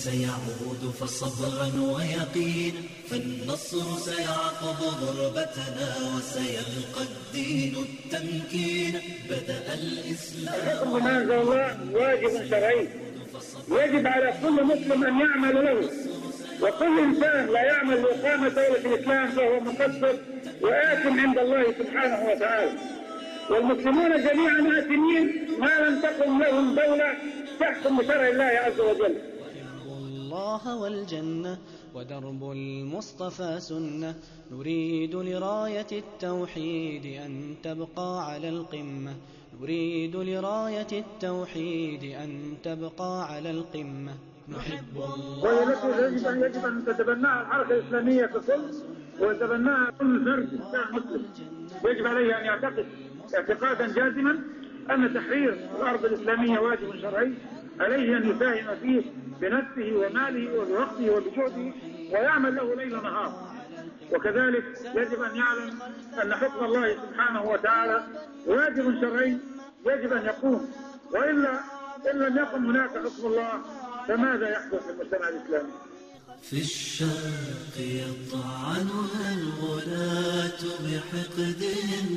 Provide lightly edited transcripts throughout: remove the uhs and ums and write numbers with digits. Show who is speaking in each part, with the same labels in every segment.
Speaker 1: سيعود فصبرا ويقينا، فالنصر سيعقب غربتنا وسيلقى الدين التمكين. بدأ الإسلام.
Speaker 2: الحكم بما أنزل الله واجب شرعي، يجب على كل مسلم أن يعمل له، وكل إنسان لا يعمل لإقامة دولة الإسلام فهو مقصر وآثم عند الله سبحانه وتعالى. والمسلمون جميعا آثمين ما لم تكن لهم دولة تحكم بشرع الله عز وجل.
Speaker 3: الله والجنة ودرب المصطفى سنة، نريد لراية التوحيد أن تبقى على القمة، نريد لراية التوحيد أن تبقى على القمة. نحب الله.
Speaker 2: وهي التي يجب أن تتبناها الحركة الإسلامية ككل، ويتبناها كل فرد مسلم. يجب عليه أن يعتقد اعتقادا جازما أن تحرير الأرض الإسلامية واجب شرعي، عليه أن يساهم فيه بنفسه وماله وبوقته وبجهده ويعمل له ليل نهار. وكذلك يجب أن يعلم أن حكم الله سبحانه وتعالى واجب شرعي يجب أن يقوم، وإلا إن لم يقم هناك حكم الله فماذا يحدث في المجتمع الإسلامي؟
Speaker 1: في الشرق يطعنها الغلاة بحقدهم،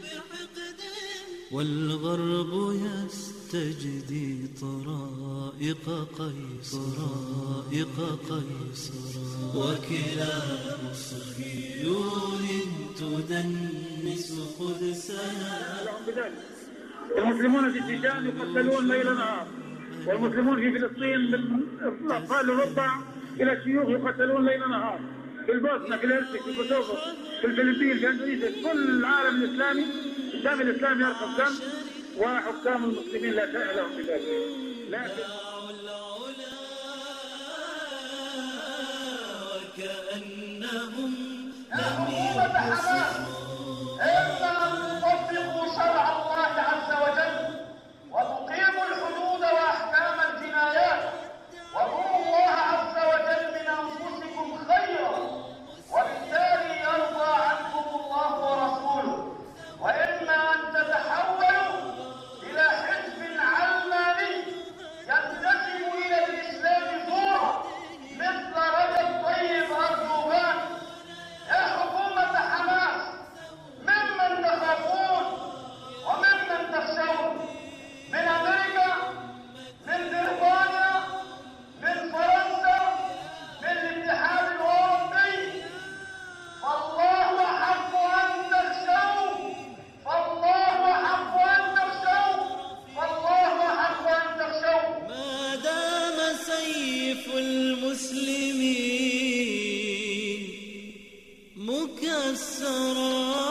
Speaker 1: والغرب يستجدي طرائق قيصر، وكلا صهيون تدنس قدسنا.
Speaker 2: المسلمون في الشيشان يقتلون ليل نهار، والمسلمون في فلسطين من الأطفال الرضع إلى الشيوخ يقتلون ليل نهار، في البوسنة، في الهرسك، في كوسوفو، في الفلبين، في اندونيسيا، كل العالم الإسلامي الشام الإسلامي يرقب دم، وحكام المسلمين لا شأن لهم بذلك. لكن
Speaker 1: وكأنهم
Speaker 4: لم يلبسوا إلا أن تطبقوا شرع الله عز وجل وتقيموا الحدود وأحكام الجنايات وأمروا الله عز وجل من أنفسكم خيرا، وبالتالي يرضى عنكم الله ورسوله. وإما أن تتحولوا إلى حزب علماني ينتسب إلى الإسلام زورا مثل رجب طيب أردوغان. يا حكومة حماس، ممن تخافون وممن تخشون؟ من أمريكا، من بريطانيا، من فرنسا، من الاتحاد الأوروبي؟ فالله أحق أن تخشوا، فالله أحق أن تخشوا، فالله أحق أن تخشوا.
Speaker 1: ما دام سيف المسلمين مكسرا،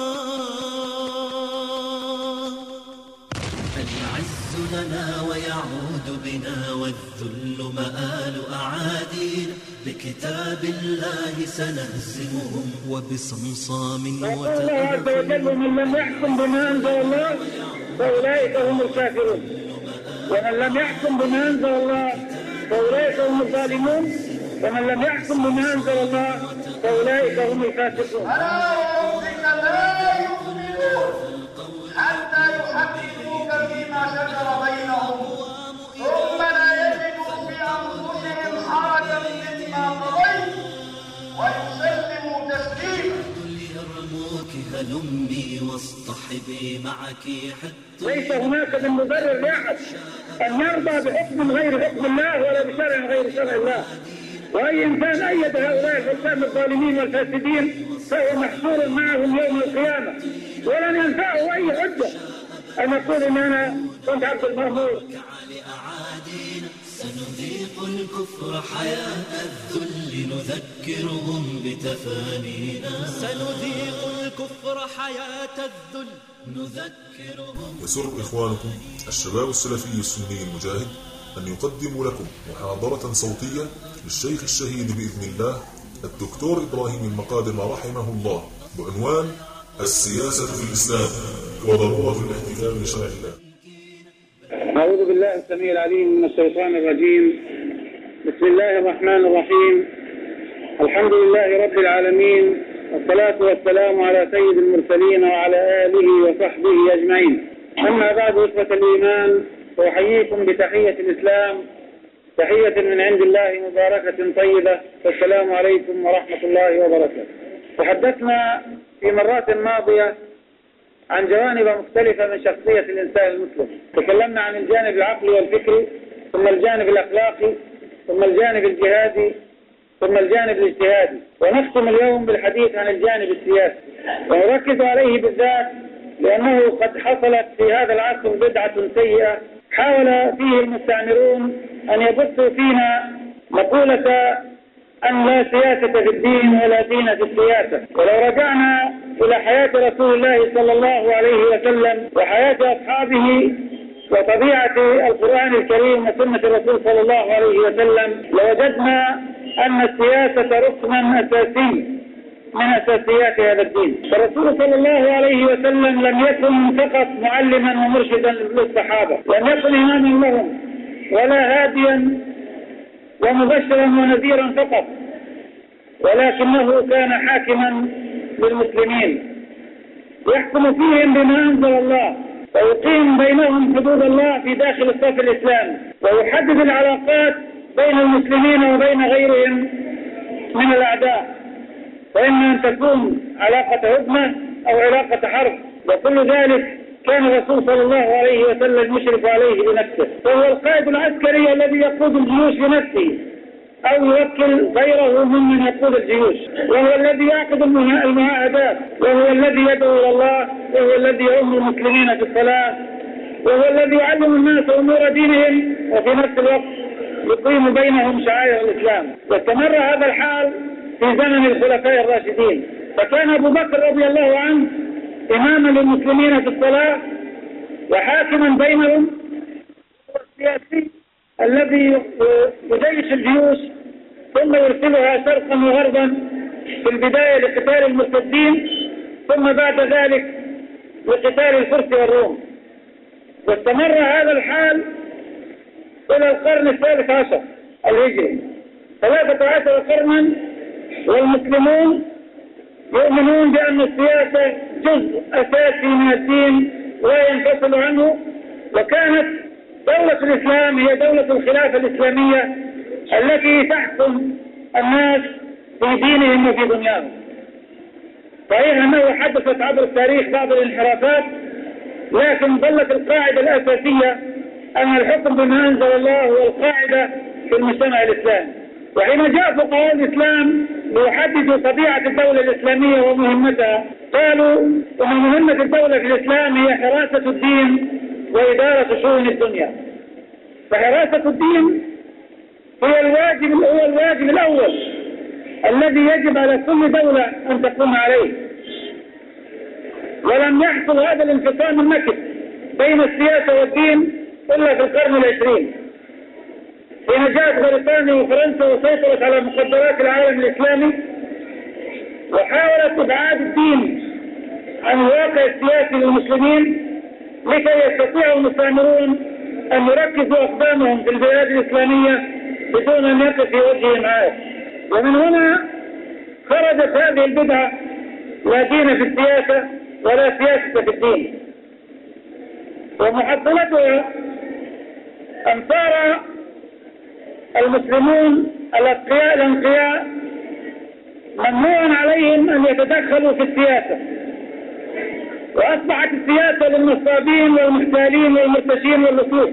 Speaker 1: العز لنا ويعود بنا والذل مآل أعادينا، بكتاب الله سنهزمهم وبصمصام
Speaker 2: وتأثير. من لم يحكم بما أنزل الله فأولئك هم الكافرون، ومن لم يحكم بما أنزل الله فأولئك هم الظالمون، ومن لم يحكم بما أنزل الله فأولئك هم الفاسقون.
Speaker 4: فلا وربك لا يؤمنون حتى يحكموك فيما شجر بينهم ثم لا يجدوا في أنفسهم حرجا مما قضيت ويسلموا تسليما.
Speaker 1: ليرموك هلمي واصطحبي معك حتى.
Speaker 2: ليس هناك من مبرر لأحد أن يرضى بحكم غير حكم الله ولا بشرع غير شرع الله، وأي إنسان أيد هؤلاء الحكام الظالمين والفاسدين فهو محشور معهم يوم القيامة، ولن ينفعه أي حجة أن يقول إن أنا كنت عبد المأمور.
Speaker 1: سنذيق الكفر حياة الذل نذكرهم بتفانينا، سنذيق الكفر حياة الذل نذكرهم.
Speaker 5: يسر إخوانكم الشباب السلفي السني المجاهد أن يقدموا لكم محاضرة صوتية للشيخ الشهيد بإذن الله الدكتور إبراهيم المقادم رحمه الله بعنوان السياسة في الإسلام وضرورة الاحتكام لشرع الله.
Speaker 2: أعوذ بالله السميع العليم من الشيطان الرجيم. بسم الله الرحمن الرحيم. الحمد لله رب العالمين، والصلاة والسلام على سيد المرسلين وعلى آله وصحبه أجمعين. أما بعد، إخوة الإيمان، أحييكم بتحية الإسلام تحية من عند الله مباركة طيبة، والسلام عليكم ورحمة الله وبركاته. تحدثنا في مرات ماضية عن جوانب مختلفة من شخصية الإنسان المسلم. تكلمنا عن الجانب العقلي والفكري، ثم الجانب الأخلاقي، ثم الجانب الجهادي، ثم الجانب الاجتهادي، ونختم اليوم بالحديث عن الجانب السياسي، ونركز عليه بالذات لأنه قد حصلت في هذا العصر بدعة سيئة حاول فيه المستعمرون أن يبثوا فينا مقولة أن لا سياسة في الدين ولا دين في السياسة. ولو رجعنا إلى حياة رسول الله صلى الله عليه وسلم وحياة أصحابه وطبيعة القرآن الكريم وسنة الرسول صلى الله عليه وسلم لوجدنا أن السياسة ركنا أساسي من أساسيات هذا الدين. فالرسول صلى الله عليه وسلم لم يكن فقط معلما ومرشدا للصحابة، لم يكن إماما لهم ولا هاديا ومبشرا ونذيرا فقط، ولكنه كان حاكما للمسلمين يحكم فيهم بما أنزل الله، ويقيم بينهم حدود الله في داخل الصف الإسلامي، ويحدد العلاقات بين المسلمين وبين غيرهم من الأعداء، وإما أن تكون علاقة هدنة أو علاقة حرب، وكل ذلك كان الرسول صلى الله عليه وسلم يشرف عليه بنفسه. فهو القائد العسكري الذي يقود الجيوش بنفسه أو يوكل غيره ممن يقود الجيوش، وهو الذي يعقد المعاهدات، وهو الذي يدعو إلى الله، وهو الذي يؤم المسلمين في الصلاة، وهو الذي يعلم الناس أمور دينهم، وفي نفس الوقت يقيم بينهم شعائر الإسلام. واستمر هذا الحال في زمن الخلفاء الراشدين، فكان أبو بكر رضي الله عنه إماما للمسلمين في الصلاة وحاكما بينهم، والسياسي الذي يجيش الجيوش ثم يرسلها شرقا وغربا في البداية لقتال المرتدين، ثم بعد ذلك لقتال الفرس والروم. واستمر هذا الحال إلى القرن الثالث عشر الهجري، 13 قرنا، والمسلمون يؤمنون بأن السياسة جزء أساسي من الدين لا ينفصل عنه، وكانت دولة الإسلام هي دولة الخلافة الإسلامية التي تحكم الناس في دينهم وفي دنياهم. صحيح أنه حدثت عبر التاريخ بعض الانحرافات، لكن ظلت القاعدة الأساسية أن الحكم بما أنزل الله هو القاعدة في المجتمع الإسلامي. وحين جاء فقهاء الإسلام ليحددوا طبيعة الدولة الإسلامية ومهمتها، قالوا أن مهمة الدولة في الإسلام هي حراسة الدين وإدارة شؤون الدنيا. فحراسة الدين هو الواجب الأول الذي يجب على كل دولة أن تقوم عليه. ولم يحصل هذا الانفصام النكد بين السياسة والدين إلا في القرن العشرين، حين جاءت بريطانيا وفرنسا وسيطرت على مقدرات العالم الإسلامي وحاولت إبعاد الدين عن الواقع السياسي للمسلمين لكي يستطيع المستعمرون أن يركزوا أقدامهم في البلاد الإسلامية بدون أن يقف في وجههم عائق. ومن هنا خرجت هذه البدعة: لا دين في السياسة ولا سياسة في الدين. ومحصلتها أن صار المسلمون الأنقياء ممنوع عليهم أن يتدخلوا في السياسة، وأصبحت السياسة للنصابين والمحتالين والمرتشين واللصوص،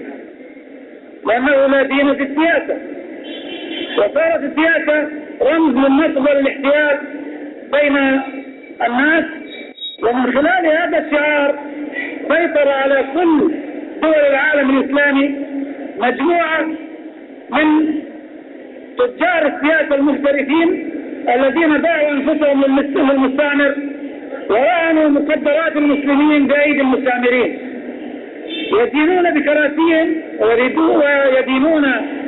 Speaker 2: لأنه لا دين في السياسة. وصارت السياسة رمز للنصب والاحتيال بين الناس، ومن خلال هذا الشعار سيطر على كل دول العالم الإسلامي مجموعة من تجار السياسة المحترفين الذين باعوا أنفسهم للمستعمر ورهنوا مقدرات المسلمين بأيدي المستعمرين، يدينون بكراسيهم ويدينون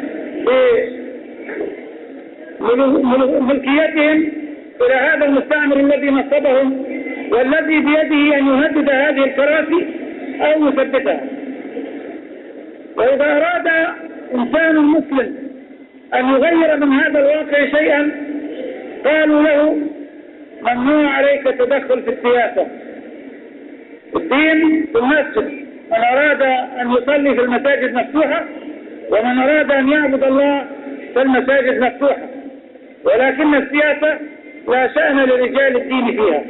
Speaker 2: بملكيتهم إلى هذا المستعمر الذي نصبهم، والذي بيده أن يهدد هذه الكراسي أو يثبتها. وإذا أراد إنسان مسلم أن يغير من هذا الواقع شيئا قالوا له: ممنوع عليك التدخل في السياسة. الدين في المسجد، من أراد أن يصلي في المساجد مفتوحة ومن أراد أن يعبد الله فالمساجد مفتوحة، ولكن السياسة لا شأن لرجال الدين فيها.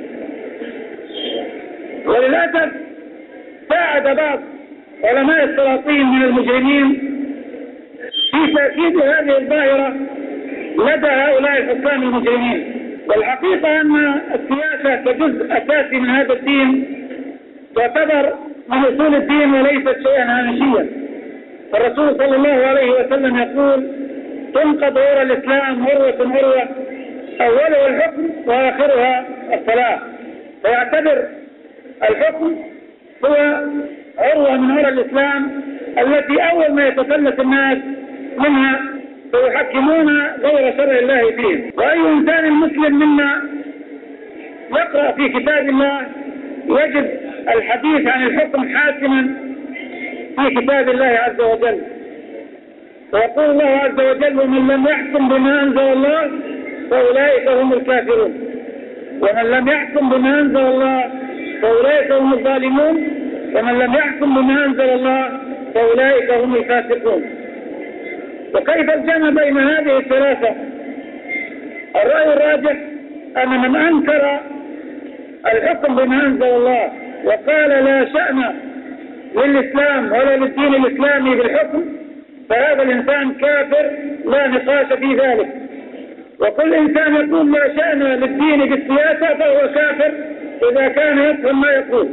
Speaker 2: وللأسف ساعد بعض علماء السلاطين من المجرمين في تأكيد هذه الظاهرة لدى هؤلاء الحكام المجرمين. والحقيقة أن السياسة كجزء أساسي من هذا الدين تعتبر من أصول الدين وليست شيئا هامشيا. الرسول صلى الله عليه وسلم يقول: تنقض عروة الإسلام عروة عروة، أولها الحكم وآخرها الصلاة. فيعتبر الحكم هو عروة من عروة الإسلام التي أول ما يتفلت الناس منها فيحكمون غير شرع الله فيه. وأي إنسان مسلم منا يقرأ في كتاب الله يجد الحديث عن الحكم حاسما في كتاب الله عز وجل. ويقول الله عز وجل: ومن لم يحكم بما أنزل الله فأولئك هم الكافرون، ومن لم يحكم بما أنزل الله فأولئك هم الظالمون، ومن لم يحكم بما أنزل الله فأولئك هم الفاسقون. وكيف الجمع بين هذه الثلاثة؟ الرأي الراجح أن من أنكر الحكم بما أنزل الله وقال لا شأن للإسلام ولا للدين الإسلامي بالحكم فهذا الإنسان كافر لا نقاش في ذلك. وكل إنسان يقول لا شأن للدين بالسياسة فهو كافر إذا كان يفهم ما يقول.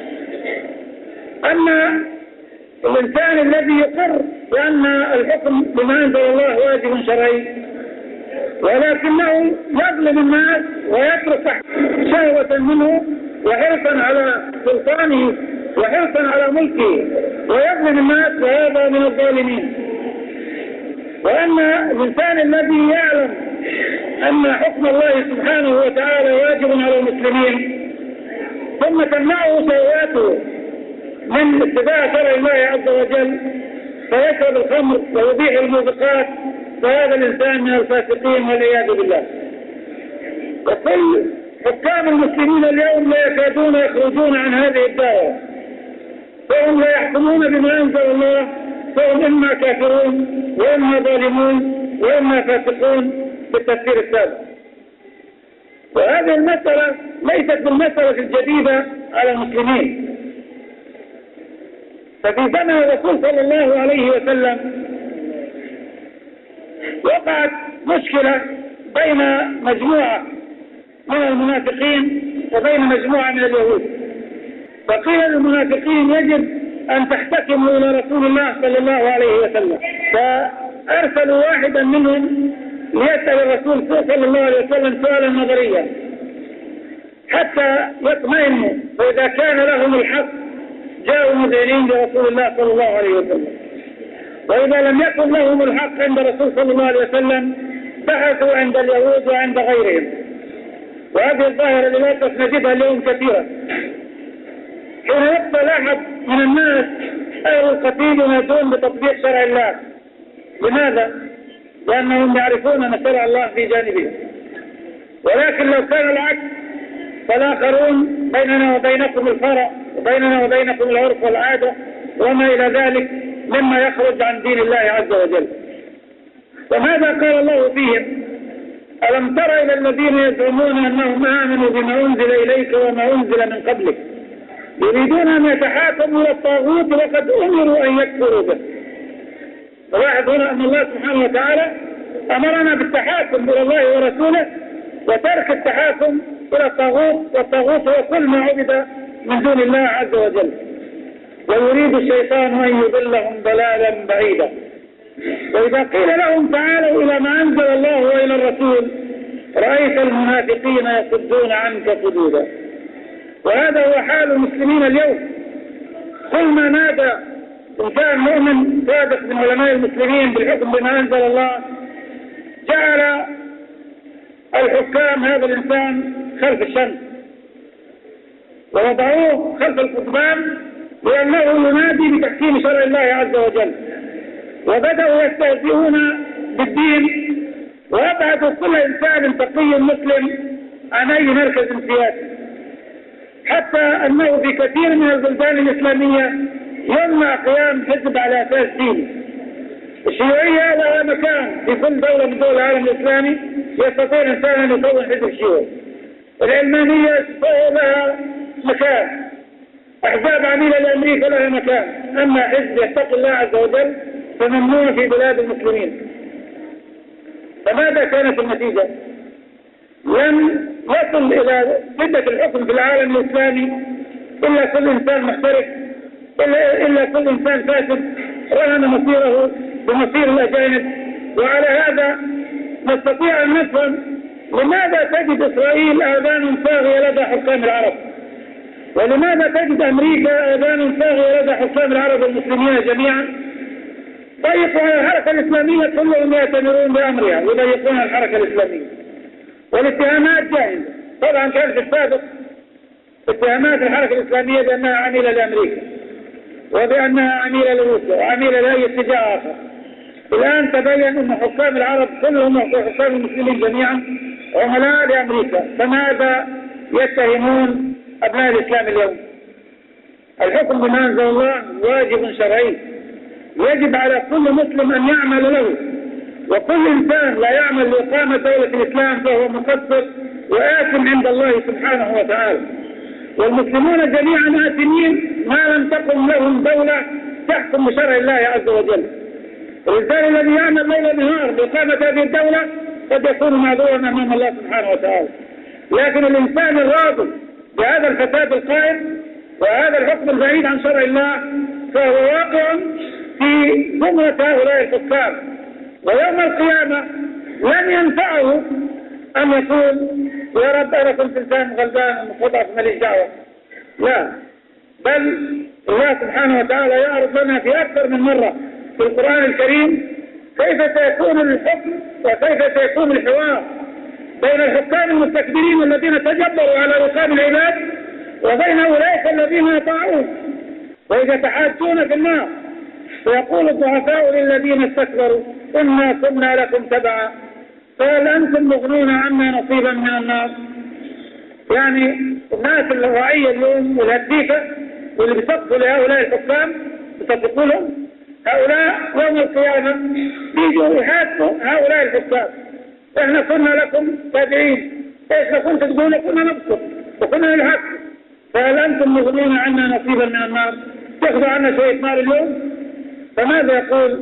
Speaker 2: أما الإنسان الذي يقر بأن الحكم بما أنزل الله واجب شرعي ولكنه يظلم الناس ويترك شهوة منه وحرصا على سلطانه وحرصا على ملكه ويظلم الناس، وهذا من الظالمين. وأن الإنسان الذي يعلم أن حكم الله سبحانه وتعالى واجب على المسلمين ثم تمنعه شهواته من اتباع شرع الله عز وجل فيشرب الخمر ويبيح الموبقات، فهذا الإنسان من الفاسقين والعياذ بالله. وكل حكام المسلمين اليوم لا يكادون يخرجون عن هذه الدائرة، فهم لا يحكمون بما أنزل الله، فهم إما كافرون وإما ظالمون وإما فاسقون بالتفسير السابق. وهذه المسألة ليست بالمسألة الجديدة على المسلمين. ففي زمن الرسول صلى الله عليه وسلم وقعت مشكلة بين مجموعة من المنافقين وبين مجموعة من اليهود، فقيل للمنافقين يجب أن تحتكموا إلى رسول الله صلى الله عليه وسلم، فأرسلوا واحدا منهم ليسأل الرسول صلى الله عليه وسلم سؤالا نظريا حتى يطمئنوا، فإذا كان لهم الحق جاءوا مذعنين لرسول الله صلى الله عليه وسلم، وإذا لم يكن لهم الحق عند الرسول صلى الله عليه وسلم بحثوا عند اليهود وعند غيرهم. وهذه الظاهرة للأسف نجدها اليوم كثيرا، حين يقتل أحد من الناس أهل القتيل ينادون بتطبيق شرع الله. لماذا؟ لأنهم يعرفون أن شرع الله في جانبهم. ولكن لو كان العكس فالآخرون بيننا وبينكم الفرع وبيننا وبينكم العرف والعادة وما إلى ذلك مما يخرج عن دين الله عز وجل. وماذا قال الله فيهم؟ ألم تر إلى الذين يزعمون أنهم آمنوا بما أنزل إليك وما أنزل من قبلك يريدون أن يتحاكموا إلى الطاغوت وقد أمروا أن يكفروا به. فلاحظ هنا أن الله سبحانه وتعالى أمرنا بالتحاكم إلى الله ورسوله وترك التحاكم إلى الطاغوت، والطاغوت هو كل ما عبد من دون الله عز وجل. ويريد الشيطان أن يضلهم ضلالا بعيدا. وإذا قيل لهم تعالوا إلى ما أنزل الله وإلى الرسول رأيت المنافقين يصدون عنك صدودا. وهذا هو حال المسلمين اليوم. كل ما نادى إنسان مؤمن صادق من علماء المسلمين بالحكم بما أنزل الله جعل الحكام هذا الإنسان خلف الشمس ووضعوه خلف القضبان لأنه ينادي بتحكيم شرع الله عز وجل، وبدأوا يستهزئون بالدين وأبعدوا كل إنسان تقي مسلم عن أي مركز سياسي، حتى أنه في كثير من البلدان الإسلامية يمنع قيام حزب على أساس ديني. الشيوعية لها مكان في كل دولة من دول العالم الإسلامي، يستطيع الإنسان أن يكون حزب شيوعي. العلمانية لها مكان، أحزاب عميلة لأمريكا لها مكان، أما حزب يتقي الله عز وجل فممنوع في بلاد المسلمين. فماذا كانت النتيجة؟ لم يصل إلى شدة الحكم في العالم الإسلامي إلا كل إنسان محترف، إلا كل إنسان فاسد رهن مصيره بمصير الأجانب. وعلى هذا نستطيع أن نفهم لماذا تجد إسرائيل آذان صاغية لدى حكام العرب، ولماذا تجد أمريكا آذان صاغية لدى حكام العرب المسلمين جميعا. ضيقوا على الحركة الإسلامية، كلهم يأتمرون بأمرها ويضيقون الحركة الإسلامية، والاتهامات جاهزة. طبعا كان في السابق اتهامات الحركة الإسلامية بأنها عميلة لأمريكا وبأنها عميلة لروسيا وعميلة لأي اتجاه آخر. الآن تبين أن حكام العرب كلهم وحكام المسلمين جميعا عملاء لأمريكا. فماذا يتهمون أبناء الإسلام اليوم؟ الحكم بما أنزل الله واجب شرعي، يجب على كل مسلم أن يعمل له، وكل إنسان لا يعمل لإقامة دولة الإسلام فهو مقصر وآثم عند الله سبحانه وتعالى. والمسلمون جميعا آثمين ما لم تقم لهم دولة تحكم بشرع الله عز وجل. الإنسان الذي يعمل ليل نهار لإقامة هذه الدولة قد يكون معذورا أمام الله سبحانه وتعالى، لكن الإنسان الراضي بهذا الفساد القائم وهذا الحكم البعيد عن شرع الله فهو واقع في زمرة هؤلاء الكفار. ويوم القيامة لن ينفعه أن يقول يا رب أنا كنت إنسان غلبان مضعف ماليش دعوة، لا، بل الله سبحانه وتعالى يعرض لنا في أكثر من مرة في القرآن الكريم كيف سيكون الحكم وكيف سيكون الحوار بين الحكام المستكبرين الذين تجبروا على ركاب العباد وبين أولئك الذين يطاعون ويتحاجون في النار. ويقول الضعفاء للذين استكبروا إنا كنا لكم تبعا فهل أنتم مغنون عنا نصيبا من النار. يعني الناس الرعية اليوم والهديفة واللي بيصفوا لهؤلاء الحكام بيصفقوا لهم، هؤلاء يوم القيامة بيجوا يحاسبوا هؤلاء الحكام. احنا كنا لكم تابعين، ايش ما كنت تقولوا؟ كنا نبصر وكنا نلحق، فهل أنتم مغنون عنا نصيبا من النار؟ تاخذوا عنا شوية نار اليوم. فماذا يقول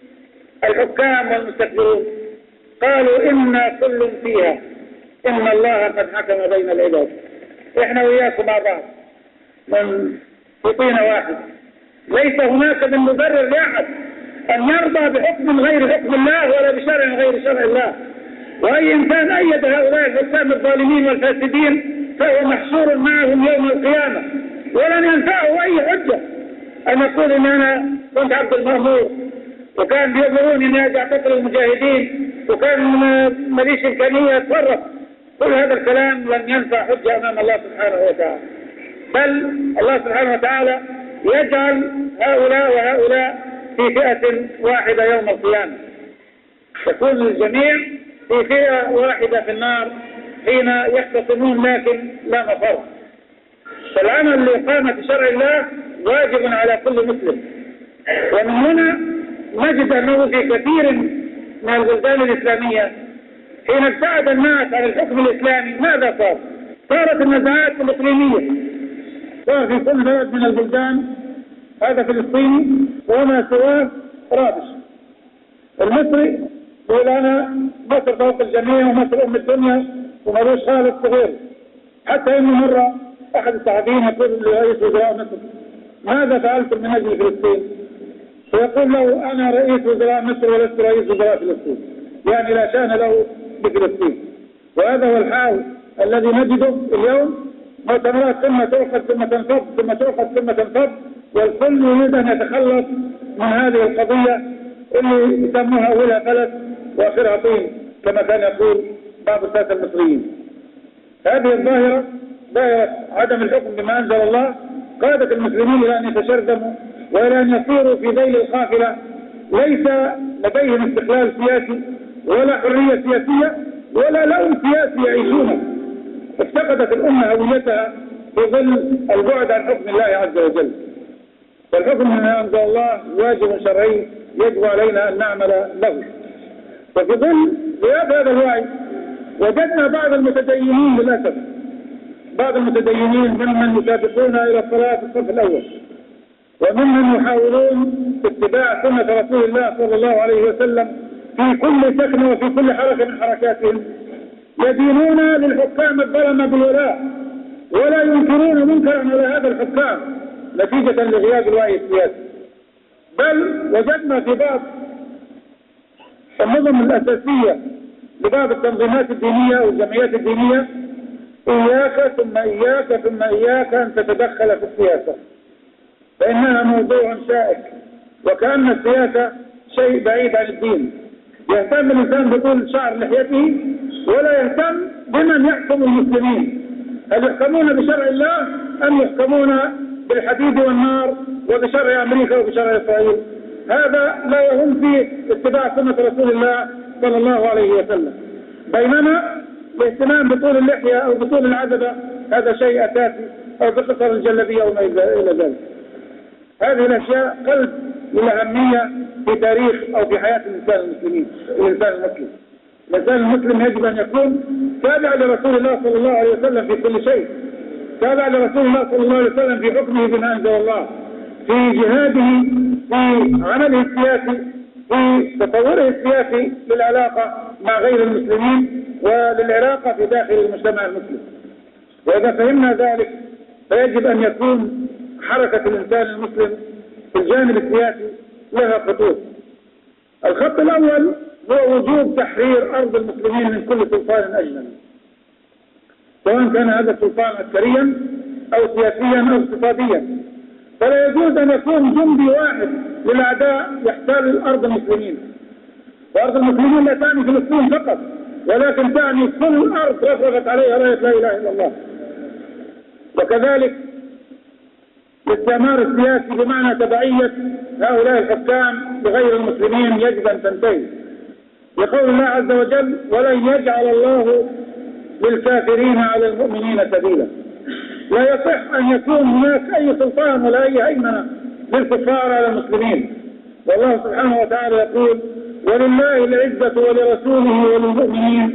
Speaker 2: الحكام والمستكبرون؟ قالوا إنا كل فيها إن الله قد حكم بين العباد. إحنا وإياكم مع بعض من طينة واحد، ليس هناك من مبرر لأحد أن يرضى بحكم غير حكم الله ولا بشرع غير شرع الله. وأي إنسان أيد هؤلاء الحكام الظالمين والفاسدين فهو محشور معهم يوم القيامة، ولن ينفعه أي حجة أن يقول إن أنا كنت عبد المأمور وكان بيأمروني إني أجي أقتل المجاهدين وكان ماليش إمكانية أتصرف. كل هذا الكلام لن ينفع حجة أمام الله سبحانه وتعالى، بل الله سبحانه وتعالى يجعل هؤلاء وهؤلاء في فئة واحدة يوم القيامة، تكون الجميع في فئة واحدة في النار حين يختصمون لكن لا مفر. فالعمل لإقامة شرع الله واجب على كل مسلم. ومن هنا نجد أنه في كثير من البلدان الإسلامية حين ابتعد الناس عن الحكم الإسلامي ماذا صار؟ صارت النزاعات الإقليمية، صار في كل بلد من البلدان هذا فلسطيني وما سواه رابش. المصري يقول أنا مصر فوق الجميع ومصر أم الدنيا ومالوش خالد صغير. حتى إنه مرة أحد الصحفيين يقول لرئيس وزراء مصر ماذا فعلتم من أجل فلسطين؟ ويقول له أنا رئيس وزراء مصر ولست رئيس وزراء فلسطين، يعني لا شأن له بفلسطين. وهذا هو الحال الذي نجده اليوم، مؤتمرات ثم تؤخذ ثم تنفض ثم تؤخذ ثم تنفض، والكل يريد أن يتخلص من هذه القضية اللي يسموها أولها فلس وآخرها طين كما كان يقول بعض السادة المصريين. هذه الظاهرة ظاهرة عدم الحكم بما أنزل الله قادت المسلمين إلى أن يتشرذموا وإلى أن يصيروا في ذيل القافلة، ليس لديهم استقلال سياسي ولا حرية سياسية ولا لون سياسي يعيشونه. افتقدت الأمة هويتها في ظل البعد عن حكم الله عز وجل. والحكم من أنزل الله واجب شرعي يجب علينا أن نعمل له. وفي ظل غياب هذا الوعي وجدنا بعض المتدينين للأسف، بعض المتدينين ممن يسابقون إلى الصلاة في الصف الأول، وممن يحاولون اتباع سنة رسول الله صلى الله عليه وسلم في كل سكن وفي كل حركة من حركاتهم، يدينون للحكام الظلمة بالولاء ولا ينكرون منكرا على هذا الحكام نتيجة لغياب الوعي السياسي. بل وجدنا في بعض النظم الأساسية لبعض التنظيمات الدينية والجمعيات الدينية: إياك ثم إياك ثم إياك أن تتدخل في السياسة، فإنها موضوع شائك، وكأن السياسة شيء بعيد عن الدين. يهتم الإنسان بطول شعر لحيته ولا يهتم بمن يحكم المسلمين، هل يحكمون بشرع الله أم يحكمون بالحديد والنار وبشرع أمريكا وبشرع إسرائيل؟ هذا لا يهم في اتباع سنة رسول الله صلى الله عليه وسلم. بينما الاهتمام بطول اللحية أو بطول العدبة هذا شيء أساسي، أو بقصر الجلبية وما إلى ذلك. هذه الأشياء قلب للأهمية في تاريخ أو في حياة الإنسان المسلم. الإنسان المسلم يجب أن يكون تابع لرسول الله صلى الله عليه وسلم في كل شيء، تابع لرسول الله صلى الله عليه وسلم في حكمه بما أنزل الله، في جهاده، في عمله السياسي، في تطوره السياسي للعلاقة مع غير المسلمين وللعلاقة في داخل المجتمع المسلم. وإذا فهمنا ذلك فيجب أن يكون حركة الإنسان المسلم في الجانب السياسي لها خطوط. الخط الأول هو وجوب تحرير أرض المسلمين من كل سلطان أجنبي، سواء كان هذا السلطان عسكريا أو سياسيا أو اقتصاديا. فلا يجوز أن يكون جندي واحد للأعداء يحتل أرض المسلمين. وأرض المسلمين لا تعني فلسطين فقط، ولكن تعني كل أرض رفرفت عليها راية لا إله إلا الله. وكذلك الاستعمار السياسي بمعنى تبعية هؤلاء الحكام لغير المسلمين يجب أن تنتهي، لقول الله عز وجل: ولن يجعل الله للكافرين على المؤمنين سبيلا. لا يصح أن يكون هناك أي سلطان ولا أي هيمنة للكفار على المسلمين. والله سبحانه وتعالى يقول: ولله العزة ولرسوله وللمؤمنين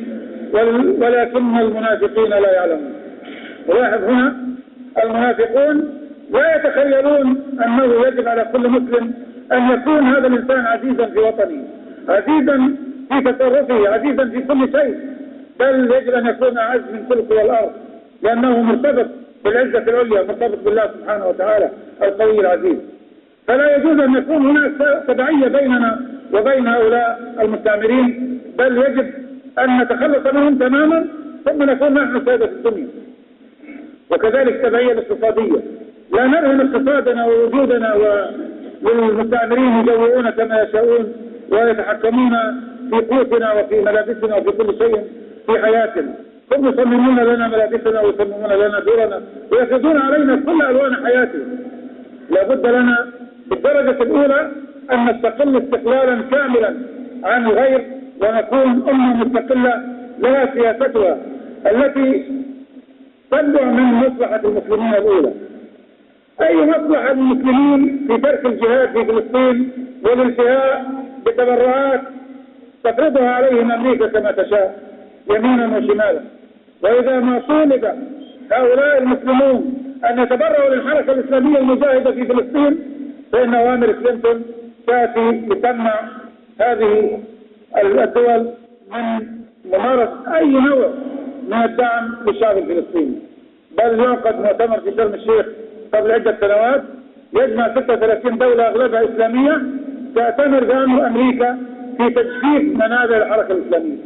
Speaker 2: ولكن المنافقين لا يعلمون. ولاحظ هنا المنافقون لا يتخيلون أنه يجب على كل مسلم أن يكون هذا الإنسان عزيزا في وطنه، عزيزا في تصرفه، عزيزا في كل شيء، بل يجب أن يكون أعز من كل قوى الأرض، لأنه مرتبط بالعزة العليا، مرتبط بالله سبحانه وتعالى القوي العزيز. فلا يجوز أن يكون هناك تبعية بيننا وبين هؤلاء المستعمرين، بل يجب أن نتخلص منهم تماما ثم نكون نحن سادة الدنيا. وكذلك التبعية الاقتصادية، لا نرهن اقتصادنا ووجودنا والمستعمرين يجوعون كما يشاءون ويتحكمون في قوتنا وفي ملابسنا وفي كل شيء في حياتنا، ثم يصممون لنا ملابسنا ويصممون لنا دورنا ويفرضون علينا كل ألوان حياتنا. لابد لنا بالدرجة الأولى أن نستقل استقلالا كاملا عن الغير، ونكون أمة مستقلة لها سياستها التي تنبع من مصلحة المسلمين الأولى. أي مصلحة للمسلمين في ترك الجهاد في فلسطين والانتهاء بتبرعات تفرضها عليهم أمريكا كما تشاء يمينا وشمالا. وإذا ما طالب هؤلاء المسلمون أن يتبرعوا للحركة الإسلامية المجاهدة في فلسطين، فإن أوامر كلينتون تأتي لتمنع هذه الدول من ممارسة أي نوع من الدعم للشعب الفلسطيني. بل يعقد مؤتمر في شرم الشيخ قبل عدة سنوات يجمع 36 دولة أغلبها إسلامية تأتمر بأمر أمريكا في تجفيف منابع الحركة الإسلامية.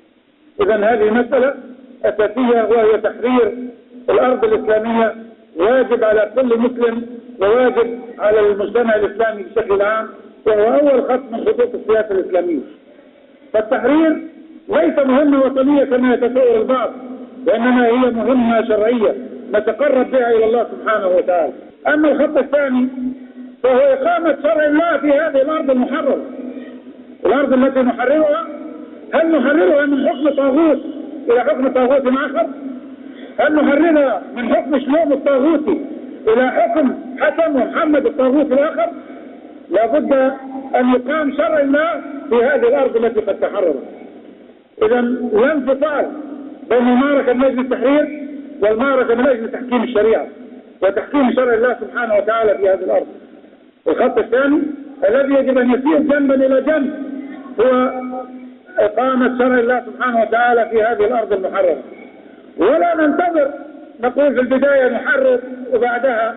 Speaker 2: إذن هذه مسألة أساسية، وهي تحرير الأرض الإسلامية، واجب على كل مسلم وواجب على المجتمع الإسلامي بشكل عام، وهو أول خط من خطوط السياسة الإسلامية. فالتحرير ليس مهمة وطنية كما يتصور البعض، وإنما هي مهمة شرعية نتقرب بها إلى الله سبحانه وتعالى. أما الخط الثاني فهو إقامة شرع الله في هذه الأرض المحررة. الأرض التي نحررها، هل نحررها من حكم طاغوت إلى حكم طاغوت آخر؟ هل نحررها من حكم شلوم الطاغوتي إلى حكم حسن ومحمد الطاغوت الآخر؟ لابد أن يقام شرع الله في هذه الأرض التي قد تحررت. إذا لا انفصال بين المعركة من أجل التحرير والمعركة من أجل تحكيم الشريعة وتحكيم شرع الله سبحانه وتعالى في هذه الأرض. الخط الثاني الذي يجب أن يسير جنبا إلى جنب هو إقامة شرع الله سبحانه وتعالى في هذه الأرض المحررة، ولا ننتظر نقول في البداية نحرر وبعدها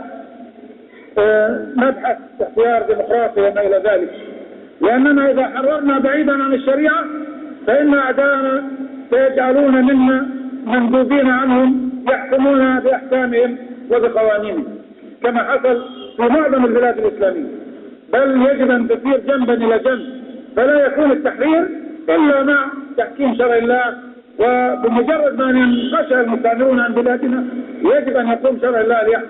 Speaker 2: نبحث اختيار ديمقراطي وما إلى ذلك، لأننا إذا حررنا بعيدا عن الشريعة فإن أعداءنا سيجعلون منا مندوبين عنهم يحكمون بأحكامهم وبقوانينهم كما حصل في معظم البلاد الإسلامية. بل يجب أن تسير جنبا إلى جنب، فلا يكون التحرير إلا مع تحكيم شرع الله، وبمجرد ما ينقشع المستعمرون عن بلادنا يجب أن يقوم شرع الله ليحكم